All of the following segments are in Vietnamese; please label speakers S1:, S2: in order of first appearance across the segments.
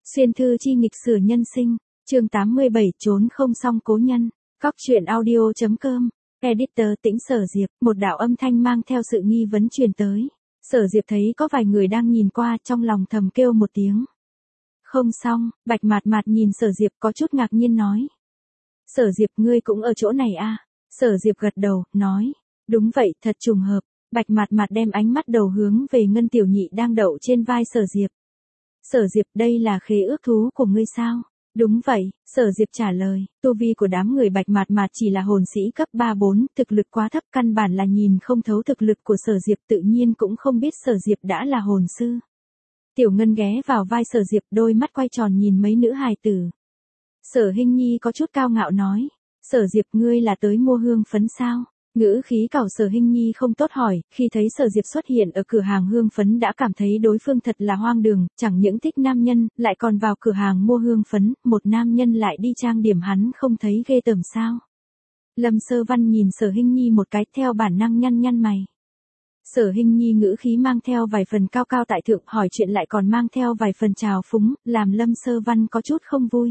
S1: Xuyên thư chi nghịch sử nhân sinh, chương 87 trốn không xong cố nhân, Cóc truyện audio.com, editor Tĩnh Sở Diệp, một đạo âm thanh mang theo sự nghi vấn truyền tới. Sở Diệp thấy có vài người đang nhìn qua, trong lòng thầm kêu một tiếng. Không xong, Bạch Mạt Mạt nhìn Sở Diệp có chút ngạc nhiên nói. Sở Diệp, ngươi cũng ở chỗ này à? Sở Diệp gật đầu, nói. Đúng vậy, thật trùng hợp. Bạch Mạt Mạt đem ánh mắt đầu hướng về Ngân Tiểu Nhị đang đậu trên vai Sở Diệp. Sở Diệp, đây là khế ước thú của ngươi sao? Đúng vậy, Sở Diệp trả lời, tu vi của đám người Bạch Mạt Mạt chỉ là hồn sĩ cấp 3-4, thực lực quá thấp, căn bản là nhìn không thấu thực lực của Sở Diệp, tự nhiên cũng không biết Sở Diệp đã là hồn sư. Tiểu Ngân ghé vào vai Sở Diệp, đôi mắt quay tròn nhìn mấy nữ hài tử. Sở Hinh Nhi có chút cao ngạo nói, Sở Diệp, ngươi là tới mua hương phấn sao? Ngữ khí cảo Sở Hinh Nhi không tốt hỏi, khi thấy Sở Diệp xuất hiện ở cửa hàng hương phấn đã cảm thấy đối phương thật là hoang đường, chẳng những thích nam nhân, lại còn vào cửa hàng mua hương phấn, một nam nhân lại đi trang điểm hắn không thấy ghê tởm sao. Lâm Sơ Văn nhìn Sở Hinh Nhi một cái theo bản năng nhăn nhăn mày. Sở Hinh Nhi ngữ khí mang theo vài phần cao cao tại thượng, hỏi chuyện lại còn mang theo vài phần trào phúng, làm Lâm Sơ Văn có chút không vui.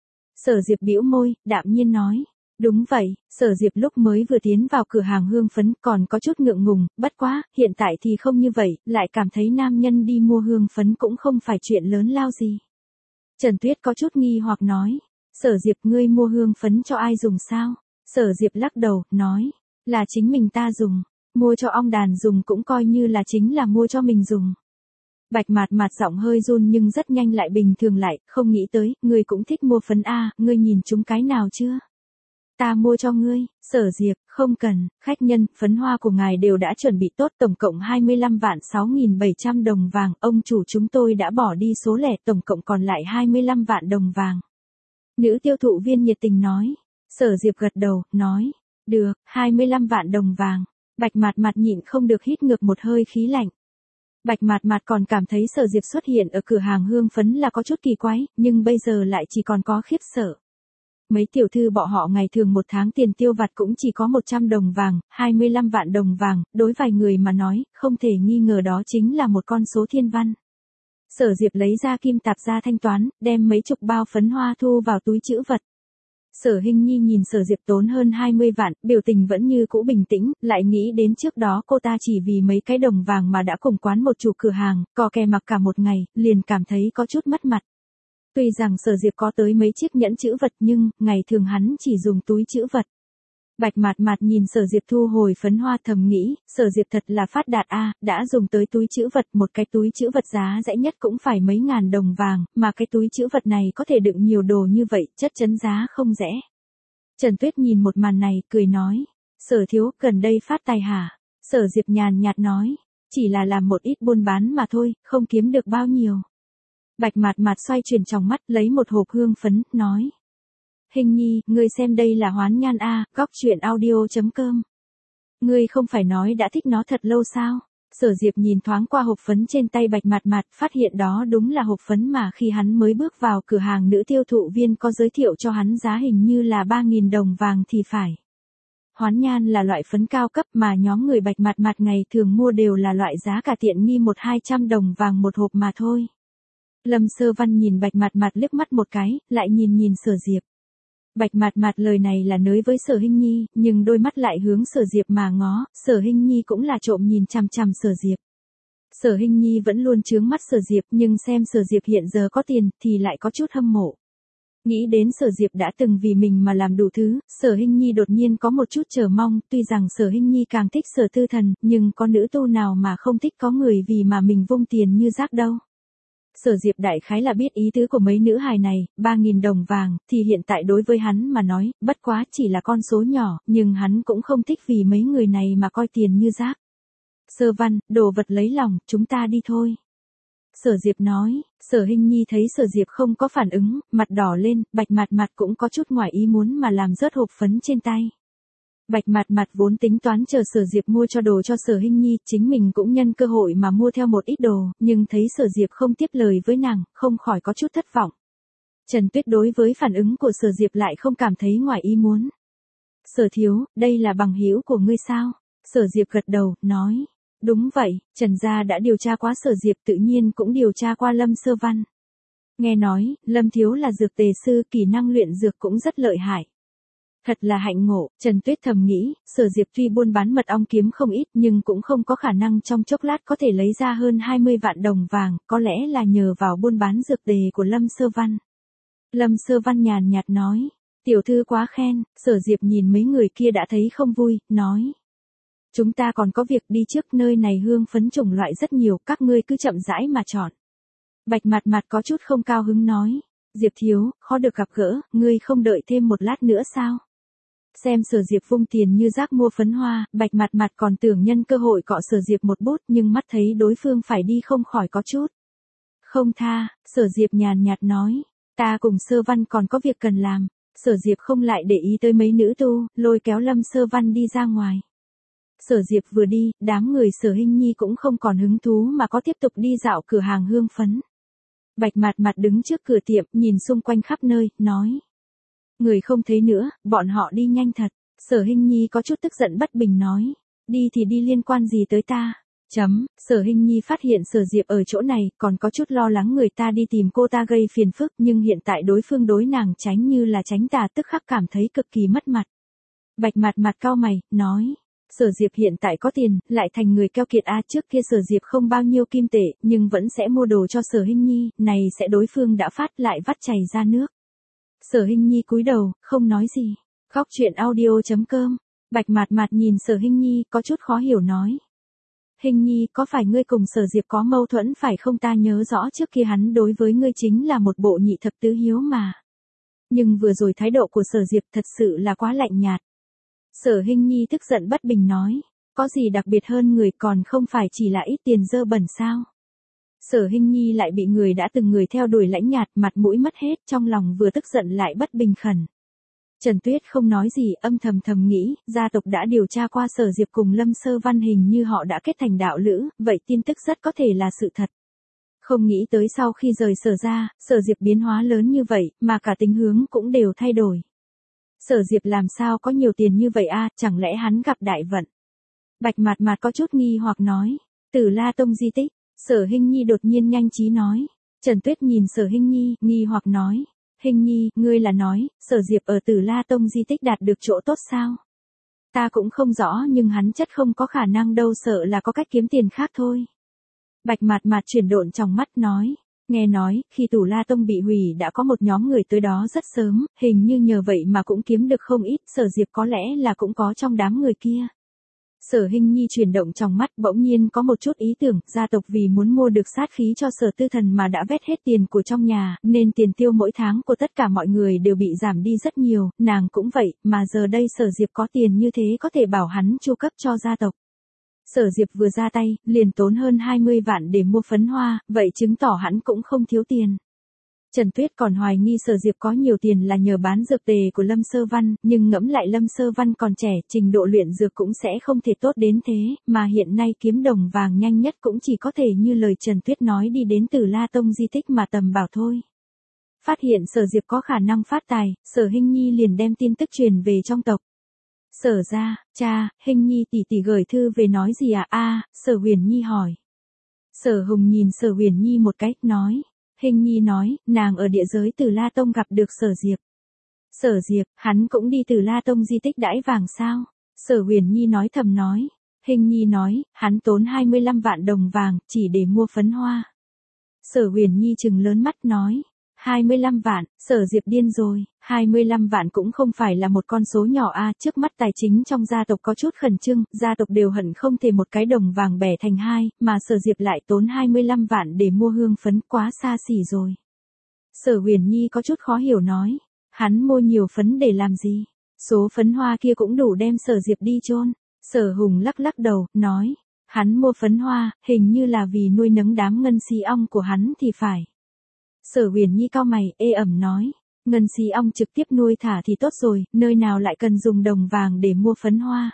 S1: Sở Diệp bĩu môi, đạm nhiên nói. Đúng vậy, Sở Diệp lúc mới vừa tiến vào cửa hàng hương phấn còn có chút ngượng ngùng, bất quá, hiện tại thì không như vậy, lại cảm thấy nam nhân đi mua hương phấn cũng không phải chuyện lớn lao gì. Trần Tuyết có chút nghi hoặc nói, Sở Diệp, ngươi mua hương phấn cho ai dùng sao? Sở Diệp lắc đầu, nói, là chính mình ta dùng, mua cho ong đàn dùng cũng coi như là chính là mua cho mình dùng. Bạch Mạt Mạt giọng hơi run nhưng rất nhanh lại bình thường lại, không nghĩ tới, ngươi cũng thích mua phấn a, ngươi nhìn chúng cái nào chưa? Ta mua cho ngươi. Sở Diệp, không cần, khách nhân, phấn hoa của ngài đều đã chuẩn bị tốt, tổng cộng 25 vạn 6.700 đồng vàng, ông chủ chúng tôi đã bỏ đi số lẻ, tổng cộng còn lại 25 vạn đồng vàng. Nữ tiêu thụ viên nhiệt tình nói. Sở Diệp gật đầu, nói, được, 25 vạn đồng vàng. Bạch Mạt Mạt nhịn không được hít ngược một hơi khí lạnh. Bạch Mạt Mạt còn cảm thấy Sở Diệp xuất hiện ở cửa hàng hương phấn là có chút kỳ quái, nhưng bây giờ lại chỉ còn có khiếp sợ. Mấy tiểu thư bọn họ ngày thường một tháng tiền tiêu vặt cũng chỉ có 100 đồng vàng, 25 vạn đồng vàng, đối vài người mà nói, không thể nghi ngờ đó chính là một con số thiên văn. Sở Diệp lấy ra kim tạp ra thanh toán, đem mấy chục bao phấn hoa thu vào túi trữ vật. Sở Hinh Nhi nhìn Sở Diệp tốn hơn 20 vạn, biểu tình vẫn như cũ bình tĩnh, lại nghĩ đến trước đó cô ta chỉ vì mấy cái đồng vàng mà đã cùng quán một chủ cửa hàng, cò kè mặc cả một ngày, liền cảm thấy có chút mất mặt. Tuy rằng Sở Diệp có tới mấy chiếc nhẫn trữ vật nhưng, ngày thường hắn chỉ dùng túi trữ vật. Bạch Mạt Mạt nhìn Sở Diệp thu hồi phấn hoa thầm nghĩ, Sở Diệp thật là phát đạt a, đã dùng tới túi trữ vật, một cái túi trữ vật giá rẻ nhất cũng phải mấy ngàn đồng vàng, mà cái túi trữ vật này có thể đựng nhiều đồ như vậy, chất chấn giá không rẻ. Trần Tuyết nhìn một màn này, cười nói, Sở thiếu, gần đây phát tài hả? Sở Diệp nhàn nhạt nói, chỉ là làm một ít buôn bán mà thôi, không kiếm được bao nhiêu. Bạch Mạt Mạt xoay chuyển tròng mắt, lấy một hộp hương phấn, nói. Hình Nhi, ngươi xem đây là hoán nhan a, Cóc truyện audio.com. Ngươi không phải nói đã thích nó thật lâu sao? Sở Diệp nhìn thoáng qua hộp phấn trên tay Bạch Mạt Mạt, phát hiện đó đúng là hộp phấn mà khi hắn mới bước vào cửa hàng nữ tiêu thụ viên có giới thiệu cho hắn giá hình như là 3.000 đồng vàng thì phải. Hoán nhan là loại phấn cao cấp mà nhóm người Bạch Mạt Mạt ngày thường mua đều là loại giá cả tiện nghi 100-200 đồng vàng một hộp mà thôi. Lâm Sơ Văn nhìn Bạch Mạt Mạt liếc mắt một cái, lại nhìn Sở Diệp. Bạch Mạt Mạt lời này là nới với Sở Hinh Nhi, nhưng đôi mắt lại hướng Sở Diệp mà ngó, Sở Hinh Nhi cũng là trộm nhìn chằm chằm Sở Diệp. Sở Hinh Nhi vẫn luôn chướng mắt Sở Diệp nhưng xem Sở Diệp hiện giờ có tiền thì lại có chút hâm mộ. Nghĩ đến Sở Diệp đã từng vì mình mà làm đủ thứ, Sở Hinh Nhi đột nhiên có một chút chờ mong, tuy rằng Sở Hinh Nhi càng thích Sở Tư Thần, nhưng có nữ tu nào mà không thích có người vì mà mình vung tiền như rác đâu. Sở Diệp đại khái là biết ý tứ của mấy nữ hài này, 3.000 đồng vàng, thì hiện tại đối với hắn mà nói, bất quá chỉ là con số nhỏ, nhưng hắn cũng không thích vì mấy người này mà coi tiền như rác. Sơ Văn, đồ vật lấy lòng, chúng ta đi thôi. Sở Diệp nói, Sở Hinh Nhi thấy Sở Diệp không có phản ứng, mặt đỏ lên, Bạch Mạt Mạt cũng có chút ngoài ý muốn mà làm rớt hộp phấn trên tay. Bạch Mạt Mạt vốn tính toán chờ Sở Diệp mua cho đồ cho Sở Hinh Nhi, chính mình cũng nhân cơ hội mà mua theo một ít đồ, nhưng thấy Sở Diệp không tiếp lời với nàng, không khỏi có chút thất vọng. Trần Tuyết đối với phản ứng của Sở Diệp lại không cảm thấy ngoài ý muốn. Sở thiếu, đây là bằng hữu của ngươi sao? Sở Diệp gật đầu, nói. Đúng vậy, Trần gia đã điều tra qua Sở Diệp tự nhiên cũng điều tra qua Lâm Sơ Văn. Nghe nói, Lâm Thiếu là dược tề sư, kỹ năng luyện dược cũng rất lợi hại. Thật là hạnh ngộ, Trần Tuyết thầm nghĩ, Sở Diệp tuy buôn bán mật ong kiếm không ít nhưng cũng không có khả năng trong chốc lát có thể lấy ra hơn 20 vạn đồng vàng, có lẽ là nhờ vào buôn bán dược tề của Lâm Sơ Văn. Lâm Sơ Văn nhàn nhạt nói, tiểu thư quá khen, Sở Diệp nhìn mấy người kia đã thấy không vui, nói. Chúng ta còn có việc đi trước, nơi này hương phấn chủng loại rất nhiều, các ngươi cứ chậm rãi mà chọn. Bạch Mạt Mạt có chút không cao hứng nói, Diệp thiếu, khó được gặp gỡ, ngươi không đợi thêm một lát nữa sao? Xem Sở Diệp vung tiền như rác mua phấn hoa, Bạch Mạt Mạt còn tưởng nhân cơ hội cọ Sở Diệp một bút nhưng mắt thấy đối phương phải đi không khỏi có chút. Không tha, Sở Diệp nhàn nhạt nói, ta cùng Sơ Văn còn có việc cần làm. Sở Diệp không lại để ý tới mấy nữ tu, lôi kéo Lâm Sơ Văn đi ra ngoài. Sở Diệp vừa đi, đám người Sở Hinh Nhi cũng không còn hứng thú mà có tiếp tục đi dạo cửa hàng hương phấn. Bạch Mạt Mạt đứng trước cửa tiệm, nhìn xung quanh khắp nơi, nói. Người không thấy nữa, bọn họ đi nhanh thật. Sở Hinh Nhi có chút tức giận bất bình nói. Đi thì đi liên quan gì tới ta? Sở Hinh Nhi phát hiện Sở Diệp ở chỗ này, còn có chút lo lắng người ta đi tìm cô ta gây phiền phức, nhưng hiện tại đối phương đối nàng tránh như là tránh tà, tức khắc cảm thấy cực kỳ mất mặt. Bạch Mạt Mạt cau mày, nói. Sở Diệp hiện tại có tiền, lại thành người keo kiệt trước kia Sở Diệp không bao nhiêu kim tệ, nhưng vẫn sẽ mua đồ cho Sở Hinh Nhi, này sẽ đối phương đã phát lại vắt chảy ra nước. Sở Hinh Nhi cúi đầu, không nói gì. Góc truyện audio.com. Bạch Mạt Mạt nhìn Sở Hinh Nhi, có chút khó hiểu nói. Hinh Nhi, có phải ngươi cùng Sở Diệp có mâu thuẫn phải không? Ta nhớ rõ trước kia hắn đối với ngươi chính là một bộ nhị thập tứ hiếu mà. Nhưng vừa rồi thái độ của Sở Diệp thật sự là quá lạnh nhạt. Sở Hinh Nhi tức giận bất bình nói, có gì đặc biệt hơn người, còn không phải chỉ là ít tiền dơ bẩn sao? Sở Hinh Nhi lại bị người đã từng người theo đuổi lãnh nhạt, mặt mũi mất hết, trong lòng vừa tức giận lại bất bình khẩn. Trần Tuyết không nói gì, âm thầm nghĩ, gia tộc đã điều tra qua Sở Diệp cùng Lâm Sơ Văn hình như họ đã kết thành đạo lữ, vậy tin tức rất có thể là sự thật. Không nghĩ tới sau khi rời Sở ra, Sở Diệp biến hóa lớn như vậy, mà cả tính hướng cũng đều thay đổi. Sở Diệp làm sao có nhiều tiền như vậy chẳng lẽ hắn gặp đại vận? Bạch Mạt Mạt có chút nghi hoặc nói, Tử La Tông di tích. Sở Hinh Nhi đột nhiên nhanh trí nói. Trần Tuyết nhìn Sở Hinh Nhi, nghi hoặc nói, Hinh Nhi, ngươi là nói, Sở Diệp ở Tử La Tông di tích đạt được chỗ tốt sao? Ta cũng không rõ nhưng hắn chất không có khả năng đâu, sợ là có cách kiếm tiền khác thôi. Bạch Mạt Mạt chuyển độn trong mắt nói, nghe nói, khi Tử La Tông bị hủy đã có một nhóm người tới đó rất sớm, hình như nhờ vậy mà cũng kiếm được không ít, Sở Diệp có lẽ là cũng có trong đám người kia. Sở Hinh Nhi chuyển động trong mắt, bỗng nhiên có một chút ý tưởng, gia tộc vì muốn mua được sát khí cho Sở Tư Thần mà đã vét hết tiền của trong nhà, nên tiền tiêu mỗi tháng của tất cả mọi người đều bị giảm đi rất nhiều, nàng cũng vậy, mà giờ đây Sở Diệp có tiền như thế có thể bảo hắn chu cấp cho gia tộc. Sở Diệp vừa ra tay, liền tốn hơn 20 vạn để mua phấn hoa, vậy chứng tỏ hắn cũng không thiếu tiền. Trần Tuyết còn hoài nghi Sở Diệp có nhiều tiền là nhờ bán dược tề của Lâm Sơ Văn, nhưng ngẫm lại Lâm Sơ Văn còn trẻ, trình độ luyện dược cũng sẽ không thể tốt đến thế, mà hiện nay kiếm đồng vàng nhanh nhất cũng chỉ có thể như lời Trần Tuyết nói đi đến Tử La Tông di tích mà tầm bảo thôi. Phát hiện Sở Diệp có khả năng phát tài, Sở Hinh Nhi liền đem tin tức truyền về trong tộc. Sở ra, cha, Hinh Nhi tỷ gửi thư về nói gì Sở Huyền Nhi hỏi. Sở Hùng nhìn Sở Huyền Nhi một cách, nói. Hinh Nhi nói, nàng ở địa giới Tử La Tông gặp được Sở Diệp. Sở Diệp, hắn cũng đi Tử La Tông di tích đãi vàng sao? Sở Huyền Nhi nói thầm nói. Hinh Nhi nói, hắn tốn 25 vạn đồng vàng, chỉ để mua phấn hoa. Sở Huyền Nhi trừng lớn mắt nói. 25 vạn, Sở Diệp điên rồi, 25 vạn cũng không phải là một con số nhỏ trước mắt tài chính trong gia tộc có chút khẩn trương, gia tộc đều hận không thể một cái đồng vàng bẻ thành hai, mà Sở Diệp lại tốn 25 vạn để mua hương phấn, quá xa xỉ rồi. Sở Huyền Nhi có chút khó hiểu nói, hắn mua nhiều phấn để làm gì? Số phấn hoa kia cũng đủ đem Sở Diệp đi chôn. Sở Hùng lắc lắc đầu, nói, hắn mua phấn hoa, hình như là vì nuôi nấng đám ngân si ong của hắn thì phải. Sở Huyền Nhi cau mày, ê ẩm nói, ngân si ong trực tiếp nuôi thả thì tốt rồi, nơi nào lại cần dùng đồng vàng để mua phấn hoa.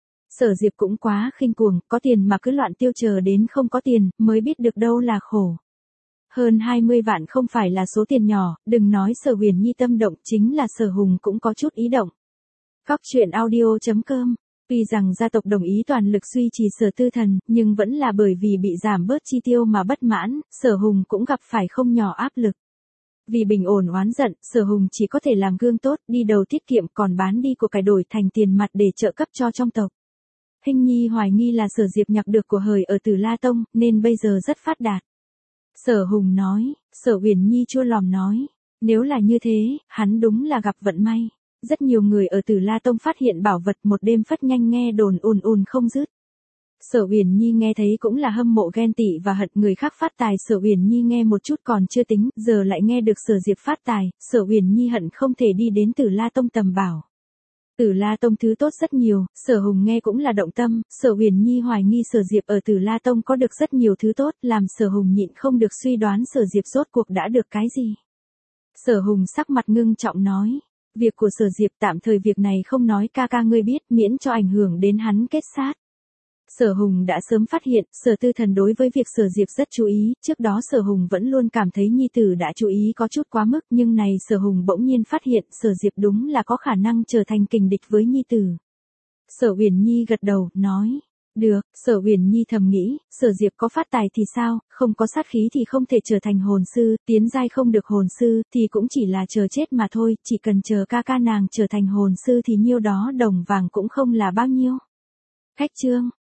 S1: Sở Diệp cũng quá khinh cuồng, có tiền mà cứ loạn tiêu, chờ đến không có tiền, mới biết được đâu là khổ. Hơn 20 vạn không phải là số tiền nhỏ, đừng nói Sở Huyền Nhi tâm động, chính là Sở Hùng cũng có chút ý động. Góc truyện audio.com. Tuy rằng gia tộc đồng ý toàn lực duy trì Sở Tư Thần, nhưng vẫn là bởi vì bị giảm bớt chi tiêu mà bất mãn, Sở Hùng cũng gặp phải không nhỏ áp lực. Vì bình ổn oán giận, Sở Hùng chỉ có thể làm gương tốt, đi đầu tiết kiệm còn bán đi của cải đổi thành tiền mặt để trợ cấp cho trong tộc. Hình nhi hoài nghi là Sở Diệp nhặt được của hời ở Tử La Tông, nên bây giờ rất phát đạt. Sở Hùng nói, Sở Uyển Nhi chua lòm nói, nếu là như thế, hắn đúng là gặp vận may. Rất nhiều người ở Tử La Tông phát hiện bảo vật một đêm phất nhanh nghe đồn ùn ùn không dứt. Sở Uyển Nhi nghe thấy cũng là hâm mộ ghen tị và hận người khác phát tài. Sở Uyển Nhi nghe một chút còn chưa tính, giờ lại nghe được Sở Diệp phát tài, Sở Uyển Nhi hận không thể đi đến Tử La Tông tầm bảo. Tử La Tông thứ tốt rất nhiều, Sở Hùng nghe cũng là động tâm, Sở Uyển Nhi hoài nghi Sở Diệp ở Tử La Tông có được rất nhiều thứ tốt, làm Sở Hùng nhịn không được suy đoán Sở Diệp rốt cuộc đã được cái gì. Sở Hùng sắc mặt ngưng trọng nói, việc của Sở Diệp tạm thời việc này không nói ca ca ngươi biết, miễn cho ảnh hưởng đến hắn kết sát. Sở Hùng đã sớm phát hiện, Sở Tư Thần đối với việc Sở Diệp rất chú ý, trước đó Sở Hùng vẫn luôn cảm thấy nhi tử đã chú ý có chút quá mức, nhưng này Sở Hùng bỗng nhiên phát hiện, Sở Diệp đúng là có khả năng trở thành kình địch với nhi tử. Sở Uyển Nhi gật đầu, nói, được. Sở Uyển Nhi thầm nghĩ, Sở Diệp có phát tài thì sao, không có sát khí thì không thể trở thành hồn sư, tiến giai không được hồn sư, thì cũng chỉ là chờ chết mà thôi, chỉ cần chờ ca ca nàng trở thành hồn sư thì nhiêu đó đồng vàng cũng không là bao nhiêu. Khách chương